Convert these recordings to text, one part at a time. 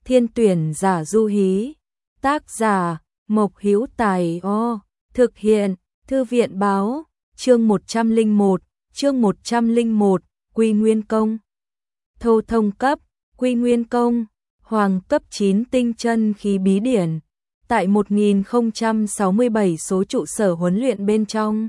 Thiên tuyển giả du hí. Tác giả Mộc Hữu Tài. Thực hiện Thư viện báo. Chương 101, chương 101, Quy Nguyên Công. Thô thông cấp, Quy Nguyên Công, hoàng cấp 9 tinh chân khí bí điển. Tại 1067 số trụ sở huấn luyện bên trong,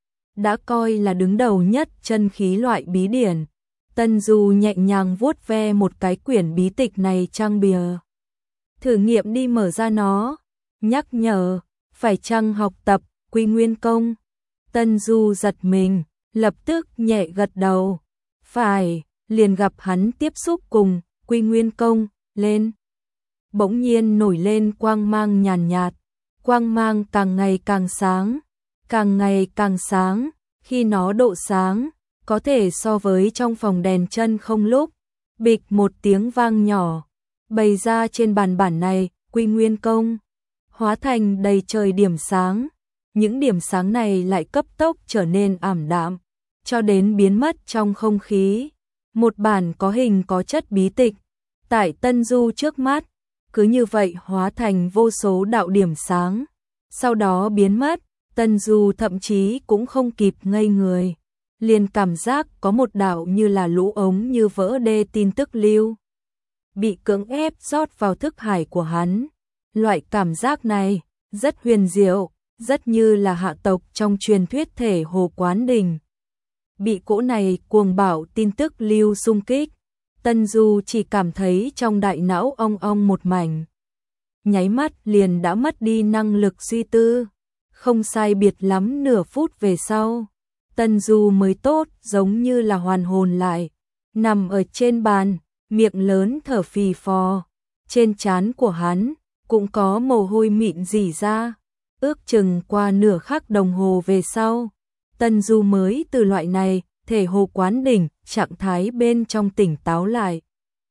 đã coi là đứng đầu nhất chân khí loại bí điển. Tân Du nhẹ nhàng vuốt ve một cái quyển bí tịch này trang bìa. Thử nghiệm đi mở ra nó, nhắc nhở, phải chăng học tập Quy Nguyên Công. Tân Du giật mình, lập tức nhẹ gật đầu. Phải, liền gặp hắn tiếp xúc cùng Quy Nguyên Công lên. Bỗng nhiên nổi lên quang mang nhàn nhạt, quang mang càng ngày càng sáng, càng ngày càng sáng, khi nó độ sáng, có thể so với trong phòng đèn chân không lúc. Bịch một tiếng vang nhỏ, bày ra trên bàn bản này, Quy Nguyên Công, hóa thành đầy trời điểm sáng. Những điểm sáng này lại cấp tốc trở nên ảm đạm, cho đến biến mất trong không khí. Một bản có hình có chất bí tịch, tại Tân Du trước mắt, cứ như vậy hóa thành vô số đạo điểm sáng, sau đó biến mất. Tân Du thậm chí cũng không kịp ngây người, liền cảm giác có một đạo như là lũ ống như vỡ đê tin tức lưu, bị cưỡng ép rót vào thức hải của hắn. Loại cảm giác này rất huyền diệu, rất như là hạ tộc trong truyền thuyết Thể Hồ Quán Đình. Bị cỗ này cuồng bạo tin tức lưu xung kích, Tân Du chỉ cảm thấy trong đại não ong ong một mảnh. Nháy mắt liền đã mất đi năng lực suy tư. Không sai biệt lắm nửa phút về sau, Tân Du mới tốt giống như là hoàn hồn lại, nằm ở trên bàn, miệng lớn thở phì phò. Trên trán của hắn cũng có mồ hôi mịn rỉ ra. Ước chừng qua nửa khắc đồng hồ về sau, Tân Du mới từ loại này Thể Hồ Quán Đỉnh trạng thái bên trong tỉnh táo lại.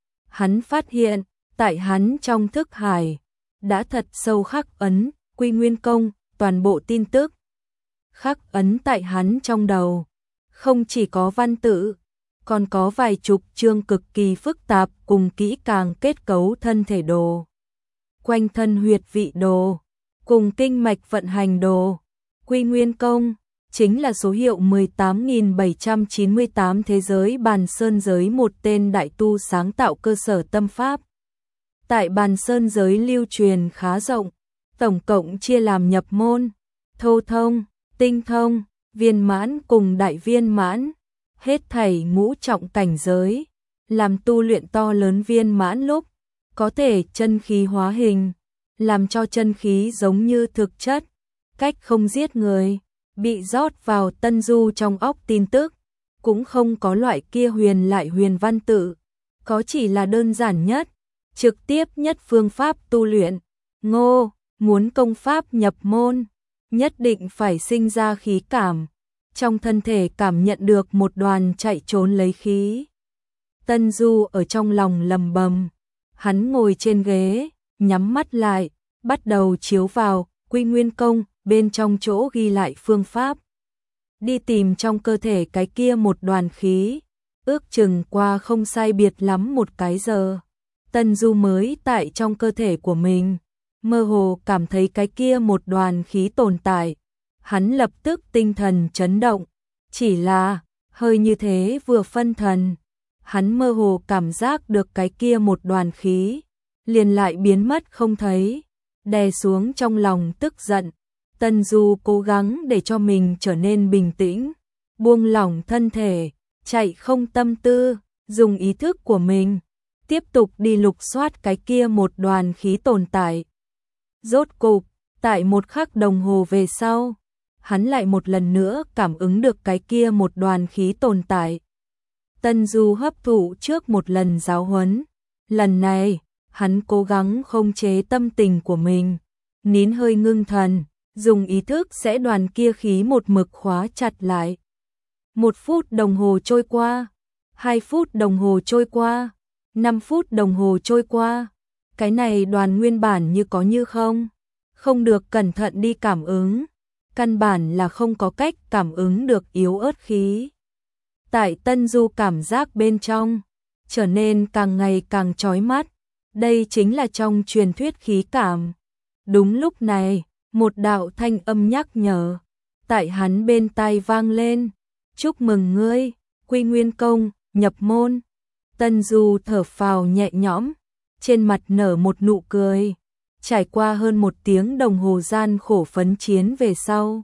Hắn phát hiện, tại hắn trong thức hải, đã thật sâu khắc ấn Quy Nguyên Công, toàn bộ tin tức khắc ấn tại hắn trong đầu. Không chỉ có văn tự, còn có vài chục chương cực kỳ phức tạp cùng kỹ càng kết cấu thân thể đồ, quanh thân huyệt vị đồ, cùng kinh mạch vận hành đồ. Quy Nguyên Công chính là số hiệu 18.798 thế giới Bàn Sơn giới một tên đại tu sáng tạo cơ sở tâm pháp. Tại Bàn Sơn giới lưu truyền khá rộng, tổng cộng chia làm nhập môn, thô thông, tinh thông, viên mãn cùng đại viên mãn, hết thảy ngũ trọng cảnh giới. Làm tu luyện to lớn viên mãn lúc, có thể chân khí hóa hình, làm cho chân khí giống như thực chất, cách không giết người, bị rót vào Tân Du trong óc tin tức, cũng không có loại kia huyền lại huyền văn tự, có chỉ là đơn giản nhất, trực tiếp nhất phương pháp tu luyện. Muốn công pháp nhập môn, nhất định phải sinh ra khí cảm, trong thân thể cảm nhận được một đoàn chạy trốn lấy khí. Tân Du ở trong lòng lầm bầm, hắn ngồi trên ghế, nhắm mắt lại, bắt đầu chiếu vào Quy Nguyên Công bên trong chỗ ghi lại phương pháp. Đi tìm trong cơ thể cái kia một đoàn khí, ước chừng qua không sai biệt lắm một cái giờ. Tân Du mới tại trong cơ thể của mình, mơ hồ cảm thấy cái kia một đoàn khí tồn tại. Hắn lập tức tinh thần chấn động, chỉ là hơi như thế vừa phân thần, hắn mơ hồ cảm giác được cái kia một đoàn khí, liền lại biến mất không thấy, đè xuống trong lòng tức giận. Tân Du cố gắng để cho mình trở nên bình tĩnh, buông lỏng thân thể, chạy không tâm tư, dùng ý thức của mình, tiếp tục đi lục soát cái kia một đoàn khí tồn tại. Rốt cục, tại một khắc đồng hồ về sau, hắn lại một lần nữa cảm ứng được cái kia một đoàn khí tồn tại. Tân Du hấp thụ trước một lần giáo huấn, lần này, hắn cố gắng khống chế tâm tình của mình, nín hơi ngưng thần, dùng ý thức sẽ đoàn kia khí một mực khóa chặt lại. 1 phút đồng hồ trôi qua, 2 phút đồng hồ trôi qua, 5 phút đồng hồ trôi qua, cái này đoàn nguyên bản như có như không, không được cẩn thận đi cảm ứng, căn bản là không có cách cảm ứng được yếu ớt khí. Tại Tân Du cảm giác bên trong, trở nên càng ngày càng chói mắt, Đây chính là trong truyền thuyết khí cảm. Đúng lúc này, một đạo thanh âm nhắc nhở tại hắn bên tai vang lên. Chúc mừng ngươi, Quy Nguyên Công, nhập môn. Tân Du thở phào nhẹ nhõm, trên mặt nở một nụ cười. Trải qua hơn 1 tiếng đồng hồ gian khổ phấn chiến về sau,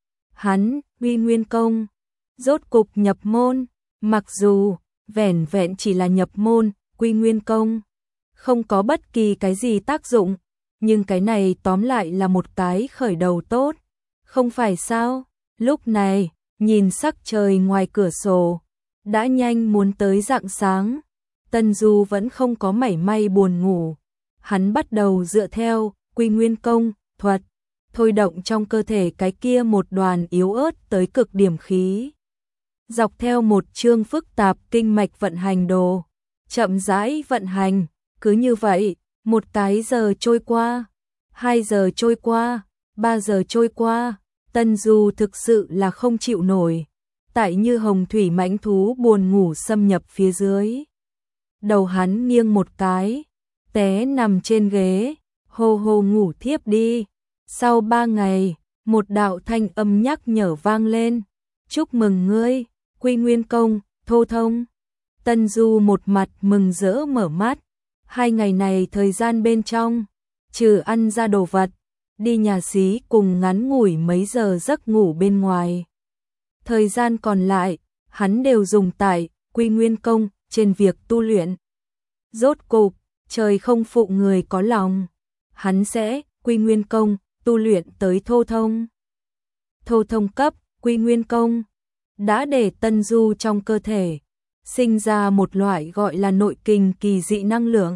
hắn, Quy Nguyên Công, rốt cục nhập môn. Mặc dù vẻn vẹn chỉ là nhập môn, Quy Nguyên Công không có bất kỳ cái gì tác dụng, nhưng cái này tóm lại là một cái khởi đầu tốt, không phải sao? Lúc này, nhìn sắc trời ngoài cửa sổ, đã nhanh muốn tới rạng sáng, Tân Du vẫn không có mảy may buồn ngủ. Hắn bắt đầu dựa theo Quy Nguyên Công thuật, thôi động trong cơ thể cái kia một đoàn yếu ớt tới cực điểm khí. Dọc theo một chương phức tạp kinh mạch vận hành đồ, chậm rãi vận hành, cứ như vậy, 1 cái giờ trôi qua, 2 giờ trôi qua, 3 giờ trôi qua, Tân Du thực sự là không chịu nổi, tại như hồng thủy mãnh thú buồn ngủ xâm nhập phía dưới. Đầu hắn nghiêng một cái, té nằm trên ghế, hô hô ngủ thiếp đi. Sau 3 ngày, một đạo thanh âm nhắc nhở vang lên. Chúc mừng ngươi, Quy Nguyên Công, thô thông. Tân Du một mặt mừng rỡ mở mắt. 2 ngày này thời gian bên trong, trừ ăn ra đồ vật, đi nhà xí cùng ngắn ngủi mấy giờ giấc ngủ bên ngoài. Thời gian còn lại, hắn đều dùng tại Quy Nguyên Công trên việc tu luyện. Rốt cục, trời không phụ người có lòng, hắn sẽ Quy Nguyên Công tu luyện tới thô thông. Thô thông cấp Quy Nguyên Công đã để Tân Du trong cơ thể sinh ra một loại gọi là nội kình kỳ dị năng lượng.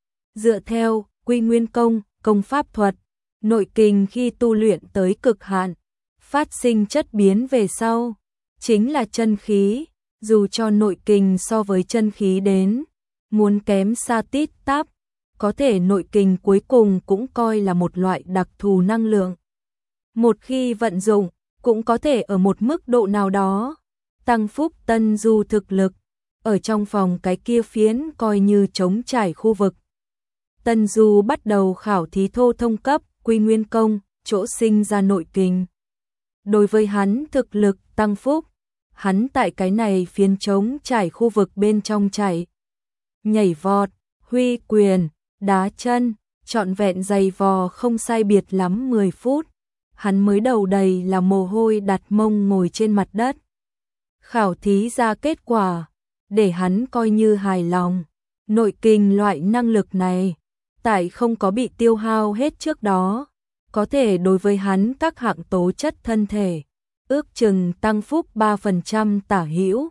Dựa theo Quy Nguyên Công công pháp thuật, nội kình khi tu luyện tới cực hạn, phát sinh chất biến về sau, chính là chân khí, dù cho nội kình so với chân khí đến muốn kém xa tít tắp, có thể nội kình cuối cùng cũng coi là một loại đặc thù năng lượng. Một khi vận dụng, cũng có thể ở một mức độ nào đó tăng phúc Tân Du thực lực. Ở trong phòng cái kia phiến coi như trống trải khu vực, Tân Du bắt đầu khảo thí thô thông cấp Quy Nguyên Công, chỗ sinh ra nội kình. Đối với hắn thực lực tăng phúc, hắn tại cái này phiến trống trải khu vực bên trong chạy, nhảy vọt, huy quyền, đá chân, trọn vẹn giày vò không sai biệt lắm 10 phút. Hắn mới đầu đầy là mồ hôi đặt mông ngồi trên mặt đất. Khảo thí ra kết quả, để hắn coi như hài lòng. Nội kình loại năng lực này, tại không có bị tiêu hao hết trước đó, có thể đối với hắn các hạng tố chất thân thể, ước chừng tăng phúc 3% tả hữu,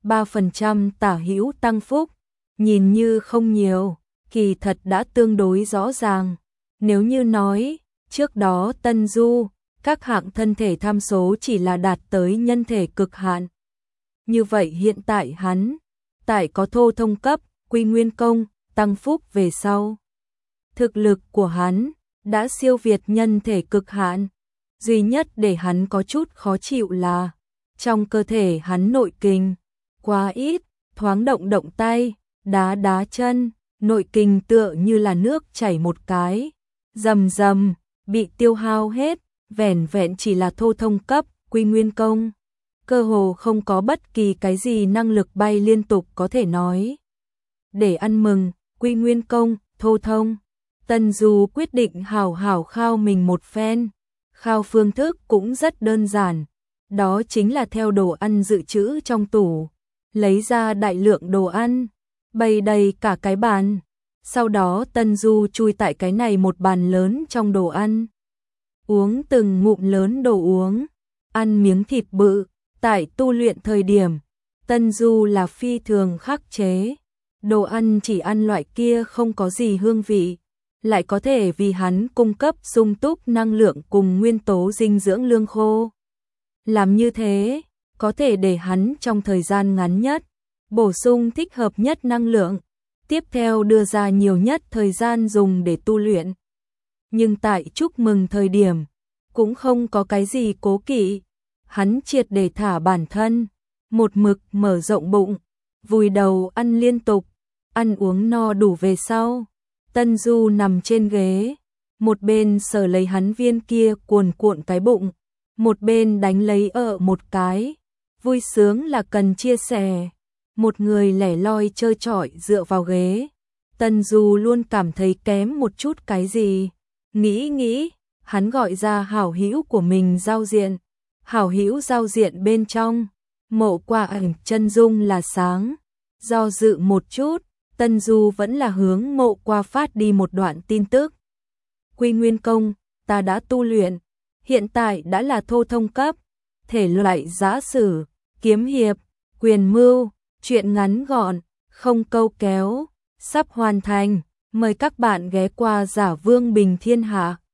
3% tả hữu tăng phúc, nhìn như không nhiều, kỳ thật đã tương đối rõ ràng. Nếu như nói, trước đó Tân Du, các hạng thân thể tham số chỉ là đạt tới nhân thể cực hạn. Như vậy hiện tại hắn, tại có thô thông cấp, Quy Nguyên Công, tăng phúc về sau. Thực lực của hắn đã siêu việt nhân thể cực hạn. Duy nhất để hắn có chút khó chịu là trong cơ thể hắn nội kình quá ít, thoáng động động tay, đá đá chân, nội kình tựa như là nước chảy một cái, rầm rầm, bị tiêu hao hết, vẻn vẹn chỉ là thô thông cấp, Quy Nguyên Công. Cơ hồ không có bất kỳ cái gì năng lực bay liên tục có thể nói. Để ăn mừng, Quy Nguyên Công, thô thông, Tân Du quyết định hảo hảo khao mình một phen. Khao phương thức cũng rất đơn giản, đó chính là theo đồ ăn dự trữ trong tủ, lấy ra đại lượng đồ ăn, bày đầy cả cái bàn. Sau đó Tân Du chui tại cái này một bàn lớn trong đồ ăn, uống từng ngụm lớn đồ uống, ăn miếng thịt bự. Tại tu luyện thời điểm, Tân Du là phi thường khắc chế, đồ ăn chỉ ăn loại kia không có gì hương vị, lại có thể vì hắn cung cấp sung túc năng lượng cùng nguyên tố dinh dưỡng lương khô. Làm như thế, có thể để hắn trong thời gian ngắn nhất, bổ sung thích hợp nhất năng lượng, tiếp theo đưa ra nhiều nhất thời gian dùng để tu luyện. Nhưng tại chúc mừng thời điểm, cũng không có cái gì cố kỵ, hắn triệt để thả bản thân, một mực mở rộng bụng, vùi đầu ăn liên tục, ăn uống no đủ về sau, Tân Du nằm trên ghế, một bên sờ lấy hắn viên kia cuồn cuộn cái bụng, một bên đánh lấy một cái. Vui sướng là cần chia sẻ. Một người lẻ loi trơ trọi dựa vào ghế. Tân Du luôn cảm thấy kém một chút cái gì. Nghĩ, hắn gọi ra hảo hữu của mình giao diện. Hảo hữu giao diện bên trong, Mộ Qua ảnh chân dung là sáng. Do dự một chút, Tân Du vẫn là hướng Mộ Qua phát đi một đoạn tin tức. Quy Nguyên Công, ta đã tu luyện, hiện tại đã là thô thông cấp, thể loại giã sử, kiếm hiệp, quyền mưu, truyện ngắn gọn, không câu kéo, sắp hoàn thành, mời các bạn ghé qua Giả Vương Bình Thiên Hạ.